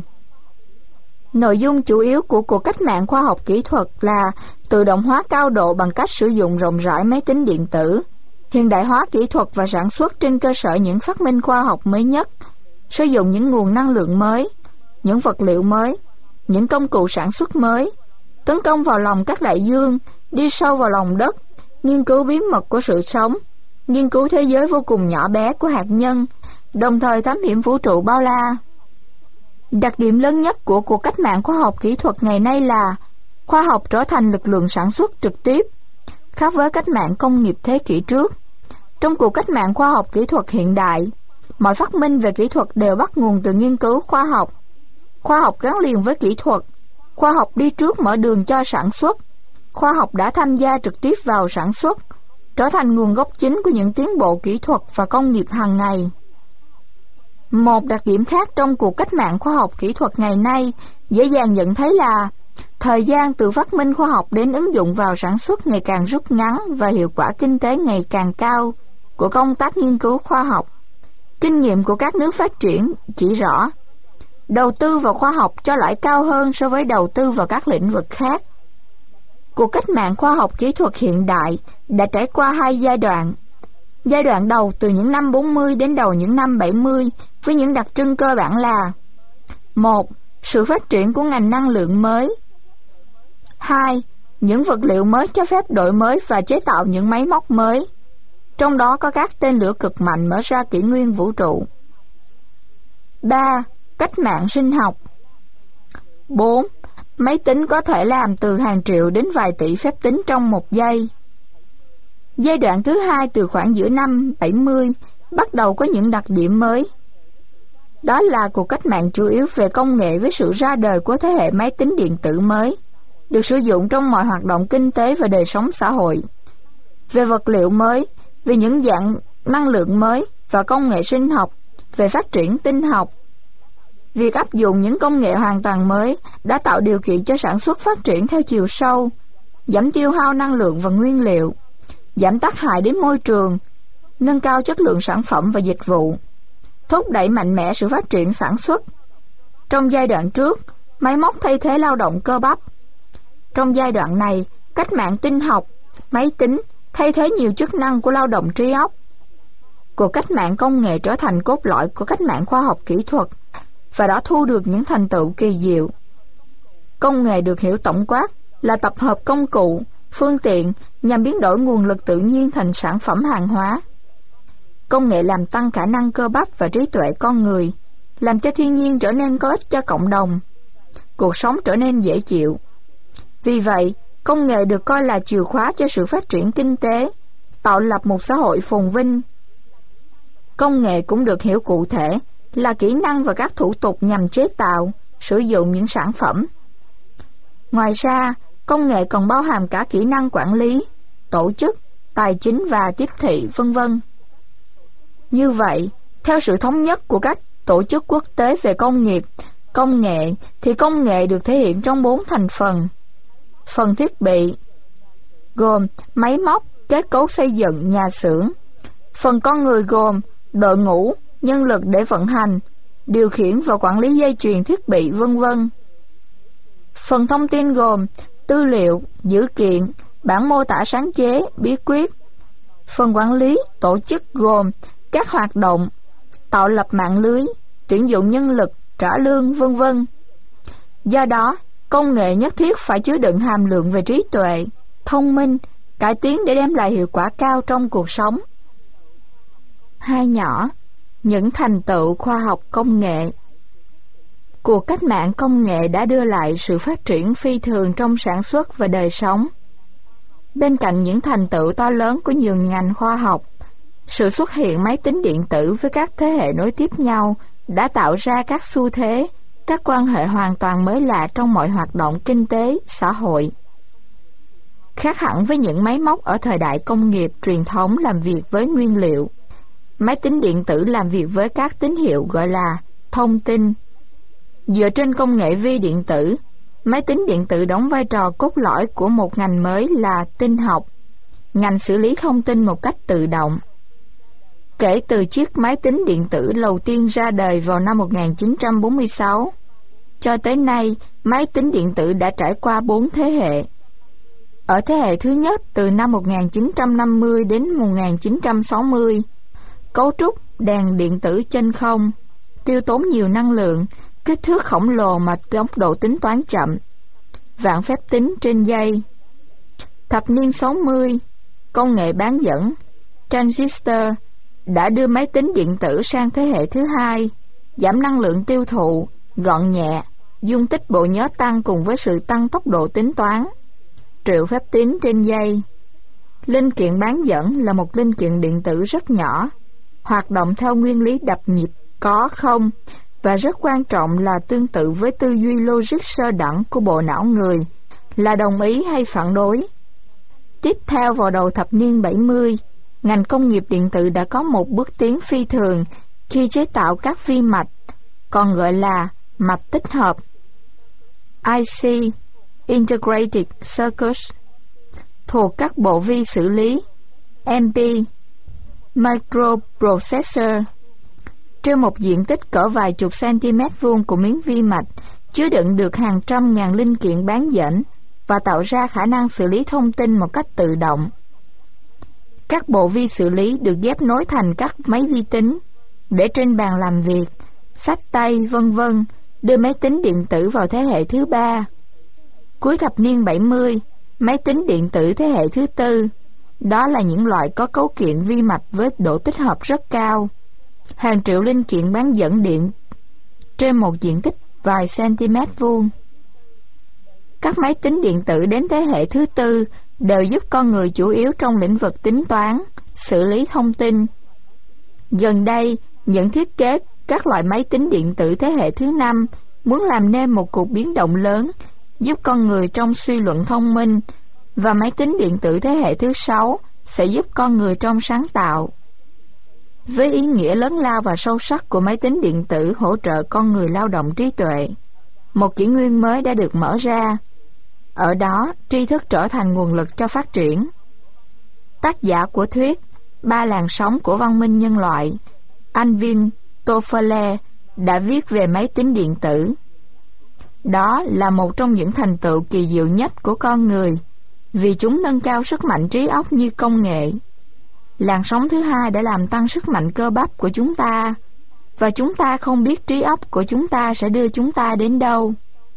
Nội dung chủ yếu của cuộc cách mạng khoa học kỹ thuật là tự động hóa cao độ bằng cách sử dụng rộng rãi máy tính điện tử, hiện đại hóa kỹ thuật và sản xuất trên cơ sở những phát minh khoa học mới nhất, sử dụng những nguồn năng lượng mới, những vật liệu mới, những công cụ sản xuất mới, tấn công vào lòng các đại dương, đi sâu vào lòng đất, nghiên cứu bí mật của sự sống, nghiên cứu thế giới vô cùng nhỏ bé của hạt nhân, đồng thời thám hiểm vũ trụ bao la. Đặc điểm lớn nhất của cuộc cách mạng khoa học kỹ thuật ngày nay là khoa học trở thành lực lượng sản xuất trực tiếp, khác với cách mạng công nghiệp thế kỷ trước. Trong cuộc cách mạng khoa học kỹ thuật hiện đại, mọi phát minh về kỹ thuật đều bắt nguồn từ nghiên cứu khoa học gắn liền với kỹ thuật, khoa học đi trước mở đường cho sản xuất, khoa học đã tham gia trực tiếp vào sản xuất, trở thành nguồn gốc chính của những tiến bộ kỹ thuật và công nghiệp hàng ngày. Một đặc điểm khác trong cuộc cách mạng khoa học kỹ thuật ngày nay dễ dàng nhận thấy là thời gian từ phát minh khoa học đến ứng dụng vào sản xuất ngày càng rút ngắn và hiệu quả kinh tế ngày càng cao của công tác nghiên cứu khoa học. Kinh nghiệm của các nước phát triển chỉ rõ đầu tư vào khoa học cho lãi cao hơn so với đầu tư vào các lĩnh vực khác. Cuộc cách mạng khoa học kỹ thuật hiện đại đã trải qua hai giai đoạn. Giai đoạn đầu từ những năm 40 đến đầu những năm 70 với những đặc trưng cơ bản là: 1. Sự phát triển của ngành năng lượng mới. 2. Những vật liệu mới cho phép đổi mới và chế tạo những máy móc mới, trong đó có các tên lửa cực mạnh mở ra kỷ nguyên vũ trụ. 3. Cách mạng sinh học. 4. Máy tính có thể làm từ hàng triệu đến vài tỷ phép tính trong một giây. Giai đoạn thứ hai từ khoảng giữa năm 70 bắt đầu có những đặc điểm mới. Đó là cuộc cách mạng chủ yếu về công nghệ với sự ra đời của thế hệ máy tính điện tử mới, được sử dụng trong mọi hoạt động kinh tế và đời sống xã hội. Về vật liệu mới, về những dạng năng lượng mới và công nghệ sinh học, về phát triển tinh học. Việc áp dụng những công nghệ hoàn toàn mới đã tạo điều kiện cho sản xuất phát triển theo chiều sâu, giảm tiêu hao năng lượng và nguyên liệu, giảm tác hại đến môi trường, nâng cao chất lượng sản phẩm và dịch vụ, thúc đẩy mạnh mẽ sự phát triển sản xuất. Trong giai đoạn trước, máy móc thay thế lao động cơ bắp. Trong giai đoạn này, cách mạng tinh học, máy tính thay thế nhiều chức năng của lao động trí óc. Cuộc cách mạng công nghệ trở thành cốt lõi của cách mạng khoa học kỹ thuật và đã thu được những thành tựu kỳ diệu. Công nghệ được hiểu tổng quát là tập hợp công cụ, phương tiện nhằm biến đổi nguồn lực tự nhiên thành sản phẩm hàng hóa. Công nghệ làm tăng khả năng cơ bắp và trí tuệ con người, làm cho thiên nhiên trở nên có ích cho cộng đồng, cuộc sống trở nên dễ chịu. Vì vậy, công nghệ được coi là chìa khóa cho sự phát triển kinh tế, tạo lập một xã hội phồn vinh. Công nghệ cũng được hiểu cụ thể là kỹ năng và các thủ tục nhằm chế tạo, sử dụng những sản phẩm. Ngoài ra, công nghệ còn bao hàm cả kỹ năng quản lý, tổ chức, tài chính và tiếp thị, v.v. Như vậy, theo sự thống nhất của các tổ chức quốc tế về công nghiệp, công nghệ, thì công nghệ được thể hiện trong 4 thành phần. Phần thiết bị, gồm máy móc, kết cấu xây dựng, nhà xưởng. Phần con người gồm đội ngũ, nhân lực để vận hành, điều khiển và quản lý dây chuyền thiết bị, v.v. Phần thông tin gồm tư liệu, dữ kiện, bản mô tả sáng chế, bí quyết. Phần quản lý, tổ chức gồm các hoạt động, tạo lập mạng lưới, tuyển dụng nhân lực, trả lương, v.v. Do đó, công nghệ nhất thiết phải chứa đựng hàm lượng về trí tuệ, thông minh, cải tiến để đem lại hiệu quả cao trong cuộc sống. Hai nhỏ, những thành tựu khoa học công nghệ. Cuộc cách mạng công nghệ đã đưa lại sự phát triển phi thường trong sản xuất và đời sống. Bên cạnh những thành tựu to lớn của nhiều ngành khoa học, sự xuất hiện máy tính điện tử với các thế hệ nối tiếp nhau đã tạo ra các xu thế, các quan hệ hoàn toàn mới lạ trong mọi hoạt động kinh tế, xã hội. Khác hẳn với những máy móc ở thời đại công nghiệp truyền thống làm việc với nguyên liệu, máy tính điện tử làm việc với các tín hiệu gọi là thông tin. Dựa trên công nghệ vi điện tử, máy tính điện tử đóng vai trò cốt lõi của một ngành mới là tin học, ngành xử lý thông tin một cách tự động. Kể từ chiếc máy tính điện tử đầu tiên ra đời vào năm 1946, cho tới nay, máy tính điện tử đã trải qua 4 thế hệ. Ở thế hệ thứ nhất từ năm 1950 đến 1960, cấu trúc đèn điện tử chân không, tiêu tốn nhiều năng lượng, kích thước khổng lồ mà tốc độ tính toán chậm, vạn phép tính trên giây. Thập niên 60, công nghệ bán dẫn, transistor, đã đưa máy tính điện tử sang thế hệ thứ hai, giảm năng lượng tiêu thụ, gọn nhẹ, dung tích bộ nhớ tăng cùng với sự tăng tốc độ tính toán, triệu phép tính trên giây. Linh kiện bán dẫn là một linh kiện điện tử rất nhỏ, hoạt động theo nguyên lý đập nhịp có không, và rất quan trọng là tương tự với tư duy logic sơ đẳng của bộ não người, là đồng ý hay phản đối. Tiếp theo vào đầu thập niên 70, ngành công nghiệp điện tử đã có một bước tiến phi thường khi chế tạo các vi mạch, còn gọi là mạch tích hợp, IC, Integrated Circuits, thuộc các bộ vi xử lý, MP, Microprocessor. Trên một diện tích cỡ vài chục cm vuông của miếng vi mạch chứa đựng được hàng trăm ngàn linh kiện bán dẫn và tạo ra khả năng xử lý thông tin một cách tự động. Các bộ vi xử lý được ghép nối thành các máy vi tính để trên bàn làm việc, sách tay, vân vân, đưa máy tính điện tử vào thế hệ thứ ba. Cuối thập niên 70, máy tính điện tử thế hệ thứ tư, đó là những loại có cấu kiện vi mạch với độ tích hợp rất cao, hàng triệu linh kiện bán dẫn điện trên một diện tích vài cm vuông. Các máy tính điện tử đến thế hệ thứ tư đều giúp con người chủ yếu trong lĩnh vực tính toán, xử lý thông tin. Gần đây, những thiết kế các loại máy tính điện tử thế hệ thứ năm muốn làm nên một cuộc biến động lớn, giúp con người trong suy luận thông minh, và máy tính điện tử thế hệ thứ sáu sẽ giúp con người trong sáng tạo. Với ý nghĩa lớn lao và sâu sắc của máy tính điện tử hỗ trợ con người lao động trí tuệ, một kỷ nguyên mới đã được mở ra. Ở đó, tri thức trở thành nguồn lực cho phát triển. Tác giả của thuyết Ba làn sóng của văn minh nhân loại, Alvin Toffler, đã viết về máy tính điện tử. Đó là một trong những thành tựu kỳ diệu nhất của con người, vì chúng nâng cao sức mạnh trí óc như công nghệ. Làn sóng thứ hai đã làm tăng sức mạnh cơ bắp của chúng ta, và chúng ta không biết trí óc của chúng ta sẽ đưa chúng ta đến đâu.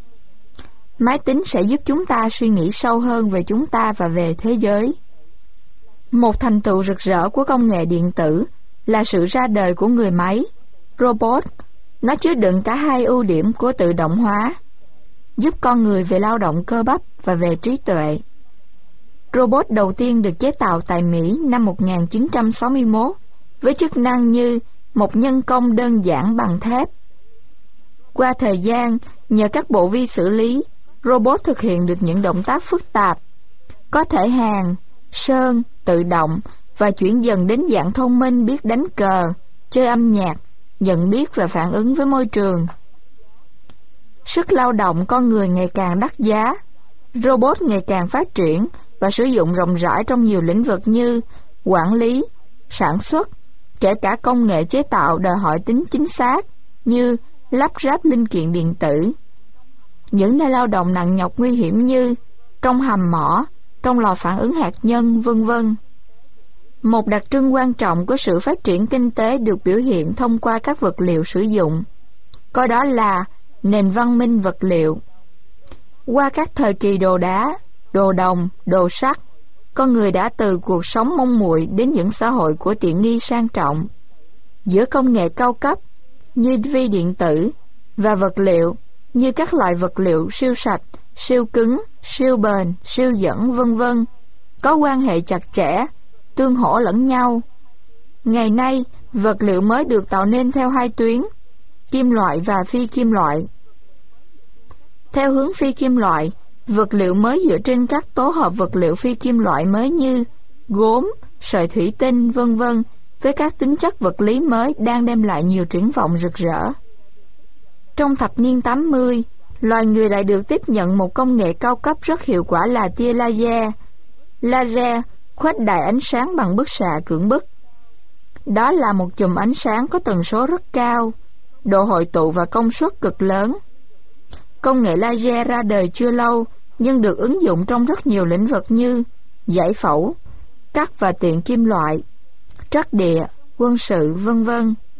Máy tính sẽ giúp chúng ta suy nghĩ sâu hơn về chúng ta và về thế giới. Một thành tựu rực rỡ của công nghệ điện tử là sự ra đời của người máy, robot. Nó chứa đựng cả hai ưu điểm của tự động hóa, giúp con người về lao động cơ bắp và về trí tuệ. Robot đầu tiên được chế tạo tại Mỹ năm 1961 với chức năng như một nhân công đơn giản bằng thép. Qua thời gian, nhờ các bộ vi xử lý, robot thực hiện được những động tác phức tạp, có thể hàn, sơn, tự động và chuyển dần đến dạng thông minh biết đánh cờ, chơi âm nhạc, nhận biết và phản ứng với môi trường. Sức lao động con người ngày càng đắt giá, robot ngày càng phát triển và sử dụng rộng rãi trong nhiều lĩnh vực như quản lý, sản xuất, kể cả công nghệ chế tạo đòi hỏi tính chính xác như lắp ráp linh kiện điện tử. Những nơi lao động nặng nhọc nguy hiểm như trong hầm mỏ, trong lò phản ứng hạt nhân, vân vân. Một đặc trưng quan trọng của sự phát triển kinh tế được biểu hiện thông qua các vật liệu sử dụng, coi đó là nền văn minh vật liệu. Qua các thời kỳ đồ đá, đồ đồng, đồ sắt, con người đã từ cuộc sống mong muội đến những xã hội của tiện nghi sang trọng. Giữa công nghệ cao cấp như vi điện tử và vật liệu như các loại vật liệu siêu sạch, siêu cứng, siêu bền, siêu dẫn, vân vân, có quan hệ chặt chẽ, tương hỗ lẫn nhau. Ngày nay, vật liệu mới được tạo nên theo hai tuyến. kim loại và phi kim loại. Theo hướng phi kim loại, vật liệu mới dựa trên các tố hợp vật liệu phi kim loại mới như gốm, sợi thủy tinh, v.v. với các tính chất vật lý mới đang đem lại nhiều triển vọng rực rỡ. Trong thập niên 80, loài người lại được tiếp nhận một công nghệ cao cấp rất hiệu quả là tia laser. Laser khuếch đại ánh sáng bằng bức xạ cưỡng bức. Đó là một chùm ánh sáng có tần số rất cao, độ hội tụ và công suất cực lớn. Công nghệ laser ra đời chưa lâu, nhưng được ứng dụng trong rất nhiều lĩnh vực như giải phẫu, cắt và tiện kim loại, trắc địa, quân sự, v.v.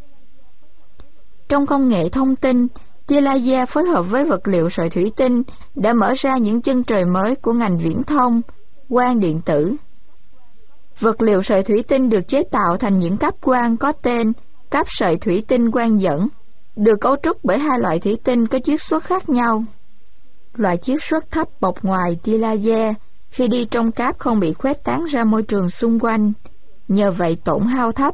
Trong công nghệ thông tin, tia laser phối hợp với vật liệu sợi thủy tinh đã mở ra những chân trời mới của ngành viễn thông, quang điện tử. Vật liệu sợi thủy tinh được chế tạo thành những cáp quang có tên cáp sợi thủy tinh quang dẫn, được cấu trúc bởi hai loại thủy tinh có chiết xuất khác nhau. Loại chiết xuất thấp bọc ngoài tia laser khi đi trong cáp không bị khuếch tán ra môi trường xung quanh, nhờ vậy tổn hao thấp.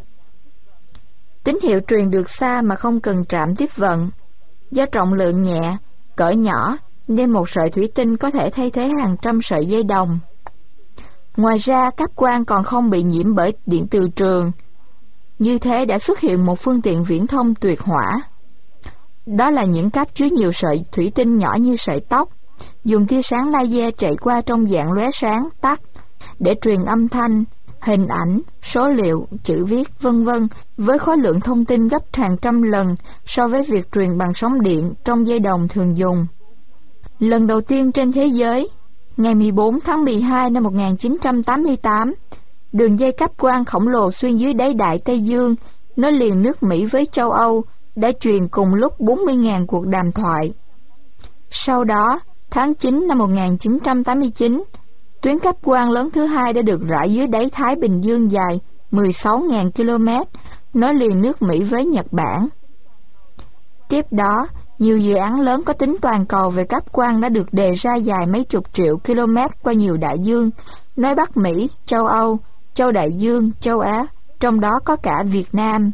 Tín hiệu truyền được xa mà không cần trạm tiếp vận. Do trọng lượng nhẹ, cỡ nhỏ nên một sợi thủy tinh có thể thay thế hàng trăm sợi dây đồng. Ngoài ra, cáp quang còn không bị nhiễm bởi điện từ trường. Như thế đã xuất hiện một phương tiện viễn thông tuyệt hỏa. Đó là những cáp chứa nhiều sợi thủy tinh nhỏ như sợi tóc, dùng tia sáng laser chạy qua trong dạng lóe sáng, tắt, để truyền âm thanh, hình ảnh, số liệu, chữ viết, v.v. với khối lượng thông tin gấp hàng trăm lần so với việc truyền bằng sóng điện trong dây đồng thường dùng. Lần đầu tiên trên thế giới, ngày 14 tháng 12 năm 1988, đường dây cáp quang khổng lồ xuyên dưới đáy Đại Tây Dương, nối liền nước Mỹ với châu Âu, đã truyền cùng lúc 40.000 cuộc đàm thoại. Sau đó, tháng 9 năm 1989, tuyến cáp quang lớn thứ hai đã được rải dưới đáy Thái Bình Dương dài 16.000 km, nối liền nước Mỹ với Nhật Bản. Tiếp đó, nhiều dự án lớn có tính toàn cầu về cáp quang đã được đề ra dài mấy chục triệu km qua nhiều đại dương, nối Bắc Mỹ, châu Âu, châu Đại Dương, châu Á, trong đó có cả Việt Nam.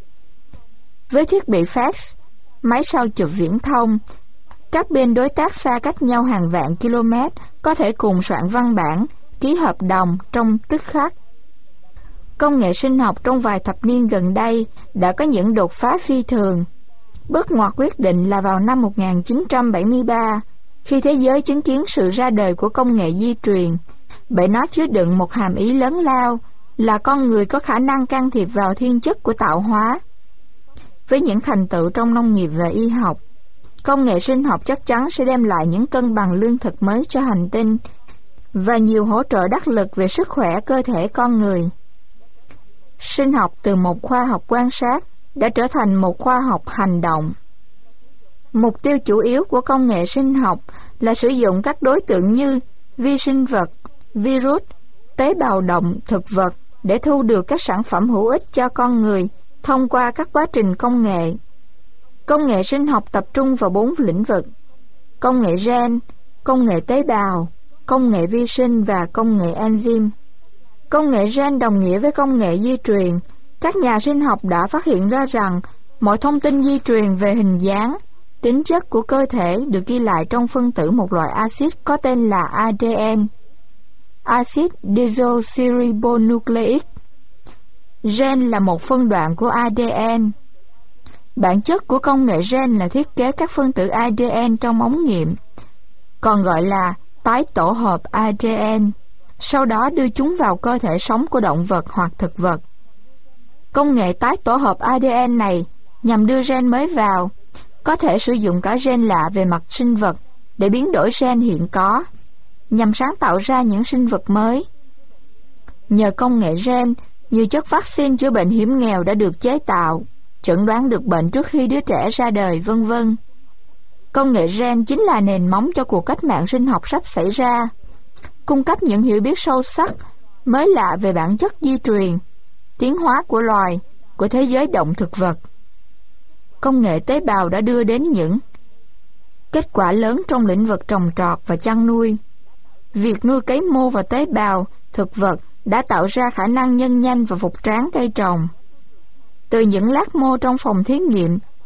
Với thiết bị fax, máy sao chụp viễn thông, các bên đối tác xa cách nhau hàng vạn km có thể cùng soạn văn bản, ký hợp đồng trong tức khắc. Công nghệ sinh học trong vài thập niên gần đây đã có những đột phá phi thường. Bước ngoặt quyết định là vào năm 1973, khi thế giới chứng kiến sự ra đời của công nghệ di truyền, bởi nó chứa đựng một hàm ý lớn lao là con người có khả năng can thiệp vào thiên chất của tạo hóa. Với những thành tựu trong nông nghiệp và y học, công nghệ sinh học chắc chắn sẽ đem lại những cân bằng lương thực mới cho hành tinh và nhiều hỗ trợ đắc lực về sức khỏe cơ thể con người. Sinh học từ một khoa học quan sát đã trở thành một khoa học hành động. Mục tiêu chủ yếu của công nghệ sinh học là sử dụng các đối tượng như vi sinh vật, virus, tế bào động, thực vật để thu được các sản phẩm hữu ích cho con người thông qua các quá trình công nghệ. Công nghệ sinh học tập trung vào 4 lĩnh vực: công nghệ gen, công nghệ tế bào, công nghệ vi sinh và công nghệ enzyme. Công nghệ gen đồng nghĩa với công nghệ di truyền. Các nhà sinh học đã phát hiện ra rằng mọi thông tin di truyền về hình dáng, tính chất của cơ thể được ghi lại trong phân tử một loại axit có tên là ADN, axit desoxyribonucleic. Gen là một phân đoạn của ADN. Bản chất của công nghệ gen là thiết kế các phân tử ADN trong ống nghiệm, còn gọi là tái tổ hợp ADN, sau đó đưa chúng vào cơ thể sống của động vật hoặc thực vật. Công nghệ tái tổ hợp ADN này nhằm đưa gen mới vào, có thể sử dụng cả gen lạ về mặt sinh vật để biến đổi gen hiện có, nhằm sáng tạo ra những sinh vật mới. Nhờ công nghệ gen, nhiều chất vaccine chữa bệnh hiểm nghèo đã được chế tạo, chẩn đoán được bệnh trước khi đứa trẻ ra đời, v.v. Công nghệ gen chính là nền móng cho cuộc cách mạng sinh học sắp xảy ra, cung cấp những hiểu biết sâu sắc, mới lạ về bản chất di truyền, tiến hóa của loài, của thế giới động thực vật. Công nghệ tế bào đã đưa đến những kết quả lớn trong lĩnh vực trồng trọt và chăn nuôi. Việc nuôi cấy mô và tế bào thực vật đã tạo ra khả năng nhân nhanh và phục tráng cây trồng. Từ những lát mô trong phòng thí nghiệm,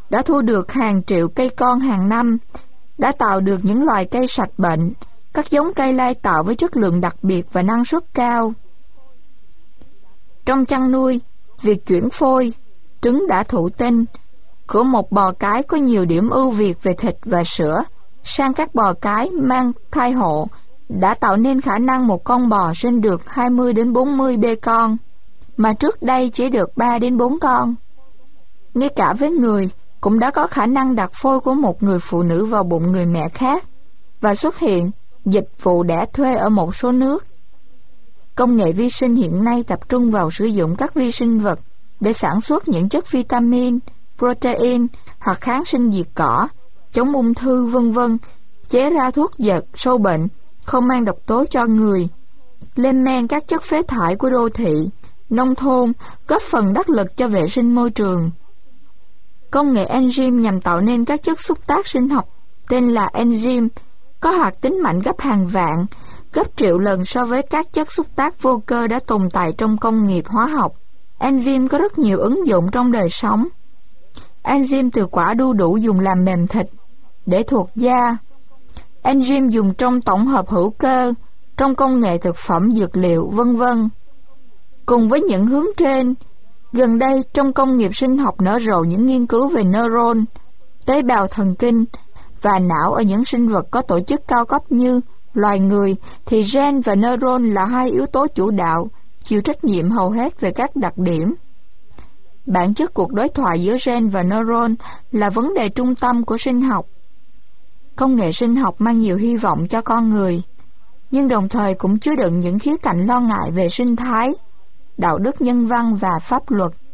đã thu được hàng triệu cây con hàng năm, đã tạo được những loài cây sạch bệnh, các giống cây lai tạo với chất lượng đặc biệt và năng suất cao. Trong chăn nuôi, việc chuyển phôi, trứng đã thụ tinh của một bò cái có nhiều điểm ưu việt về thịt và sữa sang các bò cái mang thai hộ đã tạo nên khả năng một con bò sinh được 20 đến 40 bê con, mà trước đây chỉ được 3 đến 4 con. Ngay cả với người, cũng đã có khả năng đặt phôi của một người phụ nữ vào bụng người mẹ khác, và xuất hiện dịch vụ đẻ thuê ở một số nước. Công nghệ vi sinh hiện nay tập trung vào sử dụng các vi sinh vật để sản xuất những chất vitamin, protein hoặc kháng sinh diệt cỏ, chống ung thư v.v., chế ra thuốc diệt sâu bệnh không mang độc tố cho người, lên men các chất phế thải của đô thị, nông thôn, góp phần đắc lực cho vệ sinh môi trường. Công nghệ enzyme nhằm tạo nên các chất xúc tác sinh học tên là enzyme, có hoạt tính mạnh gấp hàng vạn, gấp triệu lần so với các chất xúc tác vô cơ đã tồn tại trong công nghiệp hóa học. Enzyme có rất nhiều ứng dụng trong đời sống. Enzyme từ quả đu đủ dùng làm mềm thịt, để thuộc da. Enzyme dùng trong tổng hợp hữu cơ, trong công nghệ thực phẩm dược liệu, v.v. Cùng với những hướng trên, gần đây trong công nghiệp sinh học nở rộ những nghiên cứu về neuron, tế bào thần kinh và não ở những sinh vật có tổ chức cao cấp như loài người, thì gen và neuron là hai yếu tố chủ đạo, chịu trách nhiệm hầu hết về các đặc điểm. Bản chất cuộc đối thoại giữa gen và neuron là vấn đề trung tâm của sinh học. Công nghệ sinh học mang nhiều hy vọng cho con người, nhưng đồng thời cũng chứa đựng những khía cạnh lo ngại về sinh thái, đạo đức nhân văn và pháp luật.